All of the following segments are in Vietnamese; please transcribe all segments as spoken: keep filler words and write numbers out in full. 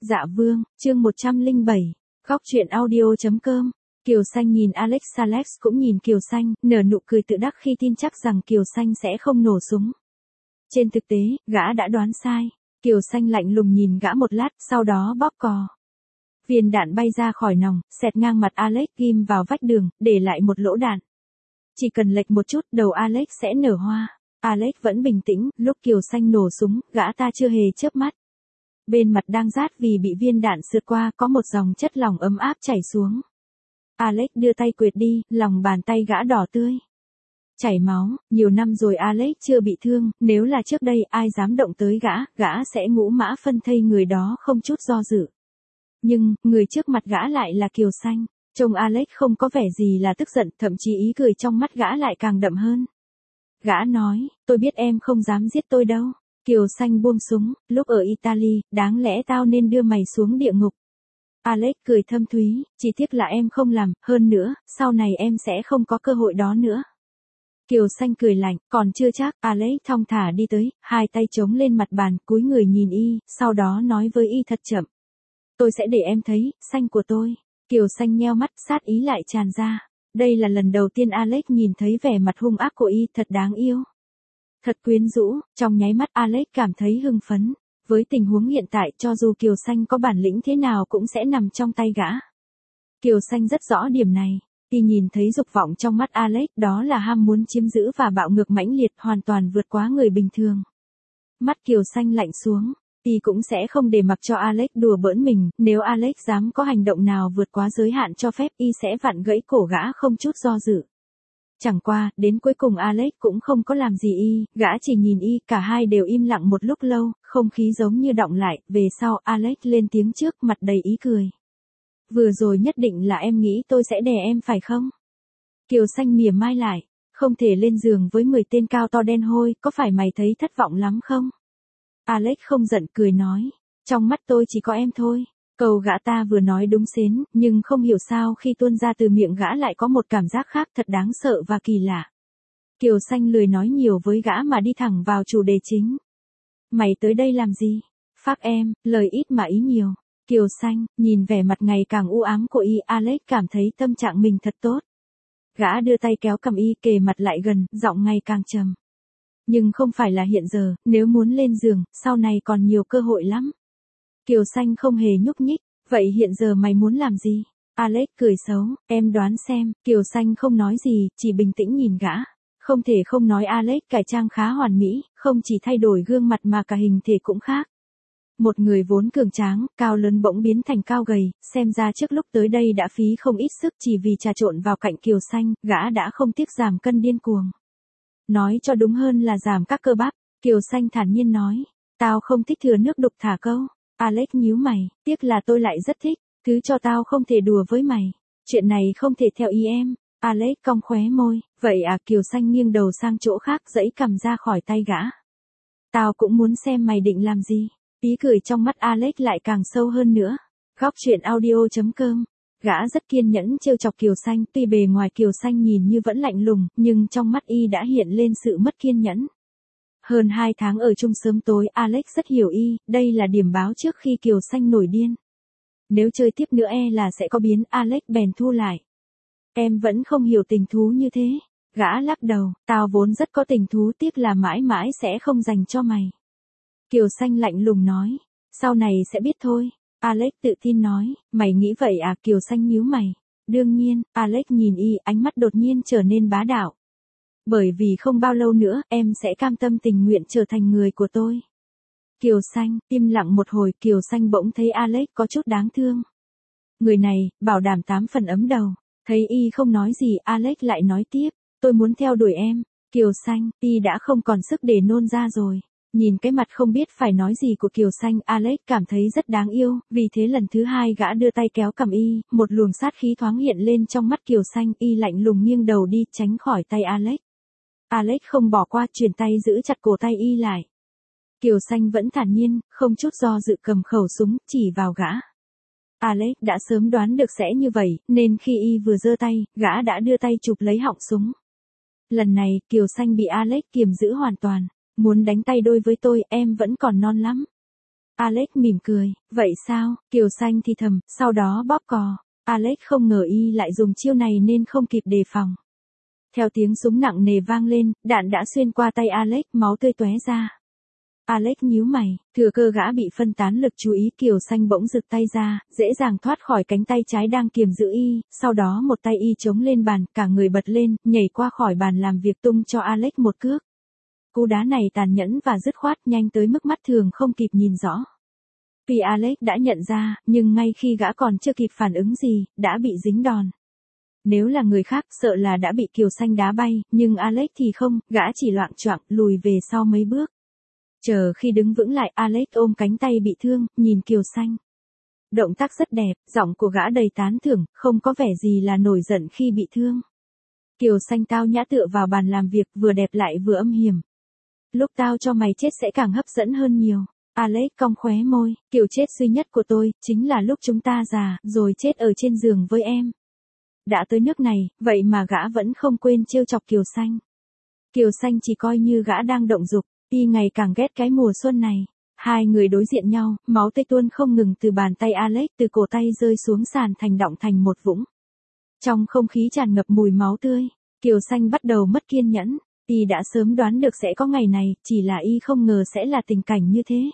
Dạ vương, chương một trăm lẻ bảy, góc truyện audio.com. Kiều Xanh nhìn Alex, Alex cũng nhìn Kiều Xanh, nở nụ cười tự đắc khi tin chắc rằng Kiều Xanh sẽ không nổ súng. Trên thực tế, gã đã đoán sai. Kiều Xanh lạnh lùng nhìn gã một lát, sau đó bóp cò. Viên đạn bay ra khỏi nòng, xẹt ngang mặt Alex, ghim vào vách đường, để lại một lỗ đạn. Chỉ cần lệch một chút, đầu Alex sẽ nở hoa. Alex vẫn bình tĩnh, lúc Kiều Xanh nổ súng, gã ta chưa hề chớp mắt. Bên mặt đang rát vì bị viên đạn sượt qua, có một dòng chất lỏng ấm áp chảy xuống. Alex đưa tay quệt đi, lòng bàn tay gã đỏ tươi. Chảy máu, nhiều năm rồi Alex chưa bị thương, nếu là trước đây ai dám động tới gã, gã sẽ ngũ mã phân thây người đó không chút do dự. Nhưng, người trước mặt gã lại là Kiều Xanh. Trông Alex không có vẻ gì là tức giận, thậm chí ý cười trong mắt gã lại càng đậm hơn. Gã nói, tôi biết em không dám giết tôi đâu. Kiều Xanh buông súng, lúc ở Italy, đáng lẽ tao nên đưa mày xuống địa ngục. Alex cười thâm thúy, chỉ tiếc là em không làm, hơn nữa, sau này em sẽ không có cơ hội đó nữa. Kiều Xanh cười lạnh, còn chưa chắc, Alex thong thả đi tới, hai tay chống lên mặt bàn, cúi người nhìn y, sau đó nói với y thật chậm. Tôi sẽ để em thấy, Xanh của tôi. Kiều Xanh nheo mắt, sát ý lại tràn ra. Đây là lần đầu tiên Alex nhìn thấy vẻ mặt hung ác của y, thật đáng yêu. Thật quyến rũ, trong nháy mắt Alex cảm thấy hưng phấn. Với tình huống hiện tại, cho dù Kiều Xanh có bản lĩnh thế nào cũng sẽ nằm trong tay gã. Kiều Xanh rất rõ điểm này. Y nhìn thấy dục vọng trong mắt Alex, đó là ham muốn chiếm giữ và bạo ngược mãnh liệt, hoàn toàn vượt quá người bình thường. Mắt Kiều Xanh lạnh xuống. Y cũng sẽ không để mặc cho Alex đùa bỡn mình, nếu Alex dám có hành động nào vượt quá giới hạn cho phép, y sẽ vặn gãy cổ gã không chút do dự. Chẳng qua, đến cuối cùng Alex cũng không có làm gì y, gã chỉ nhìn y, cả hai đều im lặng một lúc lâu, không khí giống như đọng lại, về sau Alex lên tiếng trước, mặt đầy ý cười. Vừa rồi nhất định là em nghĩ tôi sẽ đè em phải không? Kiều Xanh mỉa mai lại, không thể lên giường với mười tên cao to đen hôi, có phải mày thấy thất vọng lắm không? Alex không giận cười nói, trong mắt tôi chỉ có em thôi. Câu gã ta vừa nói đúng xến, nhưng không hiểu sao khi tuôn ra từ miệng gã lại có một cảm giác khác thật đáng sợ và kỳ lạ. Kiều Xanh lười nói nhiều với gã mà đi thẳng vào chủ đề chính. Mày tới đây làm gì? Phác em, lời ít mà ý nhiều. Kiều Xanh, nhìn vẻ mặt ngày càng u ám của y, Alex cảm thấy tâm trạng mình thật tốt. Gã đưa tay kéo cầm y, kề mặt lại gần, giọng ngày càng trầm. Nhưng không phải là hiện giờ, nếu muốn lên giường, sau này còn nhiều cơ hội lắm. Kiều Xanh không hề nhúc nhích, vậy hiện giờ mày muốn làm gì? Alex cười xấu, em đoán xem, Kiều Xanh không nói gì, chỉ bình tĩnh nhìn gã. Không thể không nói Alex cải trang khá hoàn mỹ, không chỉ thay đổi gương mặt mà cả hình thể cũng khác. Một người vốn cường tráng, cao lớn bỗng biến thành cao gầy, xem ra trước lúc tới đây đã phí không ít sức chỉ vì trà trộn vào cạnh Kiều Xanh, gã đã không tiếc giảm cân điên cuồng. Nói cho đúng hơn là giảm các cơ bắp, Kiều Xanh thản nhiên nói, tao không thích thừa nước đục thả câu. Alex nhíu mày, tiếc là tôi lại rất thích, thứ cho tao không thể đùa với mày. Chuyện này không thể theo ý em. Alex cong khóe môi, vậy à? Kiều Xanh nghiêng đầu sang chỗ khác, giãy cầm ra khỏi tay gã. Tao cũng muốn xem mày định làm gì. Ý cười trong mắt Alex lại càng sâu hơn nữa. Góc truyện audio.com. Gã rất kiên nhẫn trêu chọc Kiều Xanh, tuy bề ngoài Kiều Xanh nhìn như vẫn lạnh lùng, nhưng trong mắt y đã hiện lên sự mất kiên nhẫn. Hơn hai tháng ở chung sớm tối, Alex rất hiểu y, đây là điểm báo trước khi Kiều Xanh nổi điên. Nếu chơi tiếp nữa e là sẽ có biến, Alex bèn thu lại. Em vẫn không hiểu tình thú như thế. Gã lắc đầu, tao vốn rất có tình thú, tiếc là mãi mãi sẽ không dành cho mày. Kiều Xanh lạnh lùng nói, sau này sẽ biết thôi. Alex tự tin nói, mày nghĩ vậy à? Kiều Xanh nhíu mày. Đương nhiên, Alex nhìn y, ánh mắt đột nhiên trở nên bá đạo. Bởi vì không bao lâu nữa, em sẽ cam tâm tình nguyện trở thành người của tôi. Kiều Xanh, im lặng một hồi, Kiều Xanh bỗng thấy Alex có chút đáng thương. Người này, bảo đảm tám phần ấm đầu. Thấy y không nói gì, Alex lại nói tiếp, tôi muốn theo đuổi em. Kiều Xanh, y đã không còn sức để nôn ra rồi. Nhìn cái mặt không biết phải nói gì của Kiều Xanh, Alex cảm thấy rất đáng yêu, vì thế lần thứ hai gã đưa tay kéo cầm y, một luồng sát khí thoáng hiện lên trong mắt Kiều Xanh, y lạnh lùng nghiêng đầu đi, tránh khỏi tay Alex. Alex không bỏ qua, chuyển tay giữ chặt cổ tay y lại. Kiều Xanh vẫn thản nhiên, không chút do dự cầm khẩu súng, chỉ vào gã. Alex đã sớm đoán được sẽ như vậy, nên khi y vừa giơ tay, gã đã đưa tay chụp lấy họng súng. Lần này, Kiều Xanh bị Alex kiềm giữ hoàn toàn. Muốn đánh tay đôi với tôi, em vẫn còn non lắm. Alex mỉm cười, vậy sao, Kiều Xanh thì thầm, sau đó bóp cò. Alex không ngờ y lại dùng chiêu này nên không kịp đề phòng. Theo tiếng súng nặng nề vang lên, đạn đã xuyên qua tay Alex, máu tươi tóe ra. Alex nhíu mày, thừa cơ gã bị phân tán lực chú ý, Kiều Xanh bỗng giựt tay ra, dễ dàng thoát khỏi cánh tay trái đang kiềm giữ y, sau đó một tay y chống lên bàn, cả người bật lên, nhảy qua khỏi bàn làm việc tung cho Alex một cước. Cú đá này tàn nhẫn và dứt khoát, nhanh tới mức mắt thường không kịp nhìn rõ. Vì Alex đã nhận ra, nhưng ngay khi gã còn chưa kịp phản ứng gì, đã bị dính đòn. Nếu là người khác sợ là đã bị Kiều Xanh đá bay, nhưng Alex thì không, gã chỉ loạng choạng lùi về sau mấy bước. Chờ khi đứng vững lại, Alex ôm cánh tay bị thương, nhìn Kiều Xanh. Động tác rất đẹp, giọng của gã đầy tán thưởng, không có vẻ gì là nổi giận khi bị thương. Kiều Xanh tao nhã tựa vào bàn làm việc, vừa đẹp lại vừa âm hiểm. Lúc tao cho mày chết sẽ càng hấp dẫn hơn nhiều. Alex cong khóe môi, kiểu chết duy nhất của tôi, chính là lúc chúng ta già, rồi chết ở trên giường với em. Đã tới nước này, vậy mà gã vẫn không quên trêu chọc Kiều Xanh. Kiều Xanh chỉ coi như gã đang động dục, y ngày càng ghét cái mùa xuân này. Hai người đối diện nhau, máu tươi tuôn không ngừng từ bàn tay Alex, từ cổ tay rơi xuống sàn thành đọng thành một vũng. Trong không khí tràn ngập mùi máu tươi, Kiều Xanh bắt đầu mất kiên nhẫn. Y đã sớm đoán được sẽ có ngày này, chỉ là y không ngờ sẽ là tình cảnh như thế.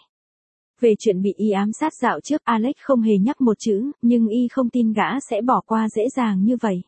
Về chuyện bị y ám sát dạo trước, Alex không hề nhắc một chữ, nhưng y không tin gã sẽ bỏ qua dễ dàng như vậy.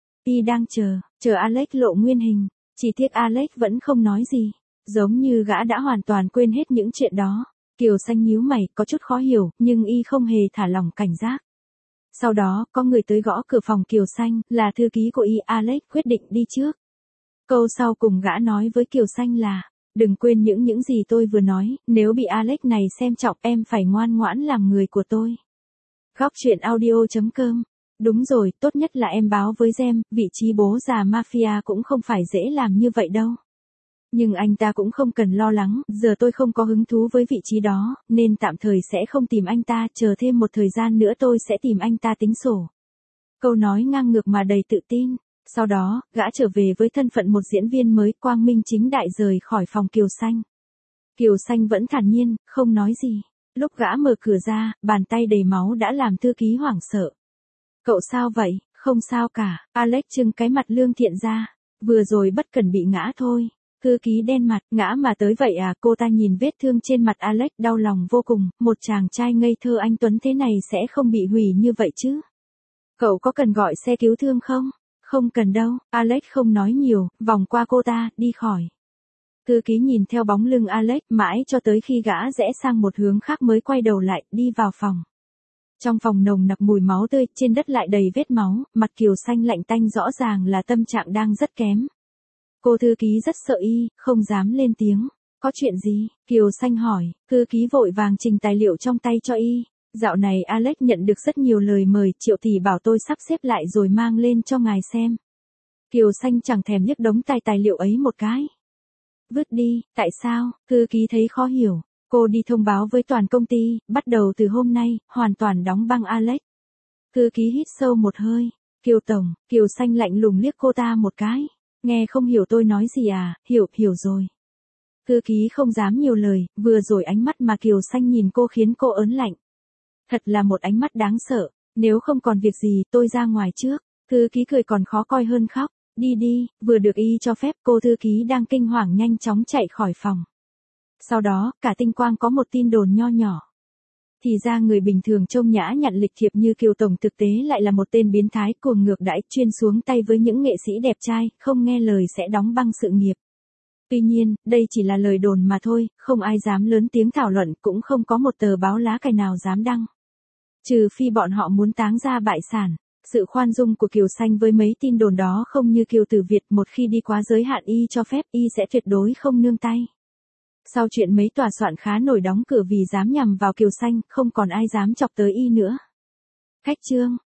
Y đang chờ, chờ Alex lộ nguyên hình, chỉ tiếc Alex vẫn không nói gì, giống như gã đã hoàn toàn quên hết những chuyện đó. Kiều Xanh nhíu mày, có chút khó hiểu, nhưng y không hề thả lỏng cảnh giác. Sau đó, có người tới gõ cửa phòng Kiều Xanh, là thư ký của y. Alex quyết định đi trước. Câu sau cùng gã nói với Kiều Xanh là, đừng quên những những gì tôi vừa nói, nếu bị Alex này xem trọng em phải ngoan ngoãn làm người của tôi. Góc truyện audio chấm com. Đúng rồi, tốt nhất là em báo với Gem, vị trí bố già mafia cũng không phải dễ làm như vậy đâu. Nhưng anh ta cũng không cần lo lắng, giờ tôi không có hứng thú với vị trí đó, nên tạm thời sẽ không tìm anh ta, chờ thêm một thời gian nữa tôi sẽ tìm anh ta tính sổ. Câu nói ngang ngược mà đầy tự tin. Sau đó, gã trở về với thân phận một diễn viên mới, quang minh chính đại rời khỏi phòng Kiều Xanh. Kiều Xanh vẫn thản nhiên, không nói gì. Lúc gã mở cửa ra, bàn tay đầy máu đã làm thư ký hoảng sợ. Cậu sao vậy? Không sao cả. Alex trưng cái mặt lương thiện ra. Vừa rồi bất cẩn bị ngã thôi. Thư ký đen mặt, ngã mà tới vậy à? Cô ta nhìn vết thương trên mặt Alex đau lòng vô cùng. Một chàng trai ngây thơ anh tuấn thế này sẽ không bị hủy như vậy chứ? Cậu có cần gọi xe cứu thương không? Không cần đâu. Alex không nói nhiều, vòng qua cô ta, đi khỏi. Thư ký nhìn theo bóng lưng Alex mãi cho tới khi gã rẽ sang một hướng khác mới quay đầu lại, đi vào phòng. Trong phòng nồng nặc mùi máu tươi, trên đất lại đầy vết máu, mặt Kiều Xanh lạnh tanh, rõ ràng là tâm trạng đang rất kém. Cô thư ký rất sợ y, không dám lên tiếng. Có chuyện gì? Kiều Xanh hỏi, thư ký vội vàng trình tài liệu trong tay cho y. Dạo này Alex nhận được rất nhiều lời mời, Triệu tỷ bảo tôi sắp xếp lại rồi mang lên cho ngài xem. Kiều Xanh chẳng thèm liếc đống tài tài liệu ấy một cái. Vứt đi, tại sao? Thư ký thấy khó hiểu. Cô đi thông báo với toàn công ty, bắt đầu từ hôm nay, hoàn toàn đóng băng Alex. Thư ký hít sâu một hơi. Kiều Tổng, Kiều Xanh lạnh lùng liếc cô ta một cái. Nghe không hiểu tôi nói gì à? Hiểu, hiểu rồi. Thư ký không dám nhiều lời, vừa rồi ánh mắt mà Kiều Xanh nhìn cô khiến cô ớn lạnh. Thật là một ánh mắt đáng sợ, nếu không còn việc gì tôi ra ngoài trước. Thư ký cười còn khó coi hơn khóc. Đi đi, vừa được y cho phép, cô thư ký đang kinh hoàng nhanh chóng chạy khỏi phòng. Sau đó, cả Tinh Quang có một tin đồn nho nhỏ. Thì ra người bình thường trông nhã nhặn lịch thiệp như Kiều Tổng thực tế lại là một tên biến thái cuồng ngược đãi, chuyên xuống tay với những nghệ sĩ đẹp trai, không nghe lời sẽ đóng băng sự nghiệp. Tuy nhiên, đây chỉ là lời đồn mà thôi, không ai dám lớn tiếng thảo luận, cũng không có một tờ báo lá cải nào dám đăng. Trừ phi bọn họ muốn táng ra bại sản. Sự khoan dung của Kiều Xanh với mấy tin đồn đó không như Kiều Tử Việt, một khi đi quá giới hạn y cho phép, y sẽ tuyệt đối không nương tay. Sau chuyện mấy tòa soạn khá nổi đóng cửa vì dám nhằm vào Kiều Xanh, không còn ai dám chọc tới y nữa. Khách chương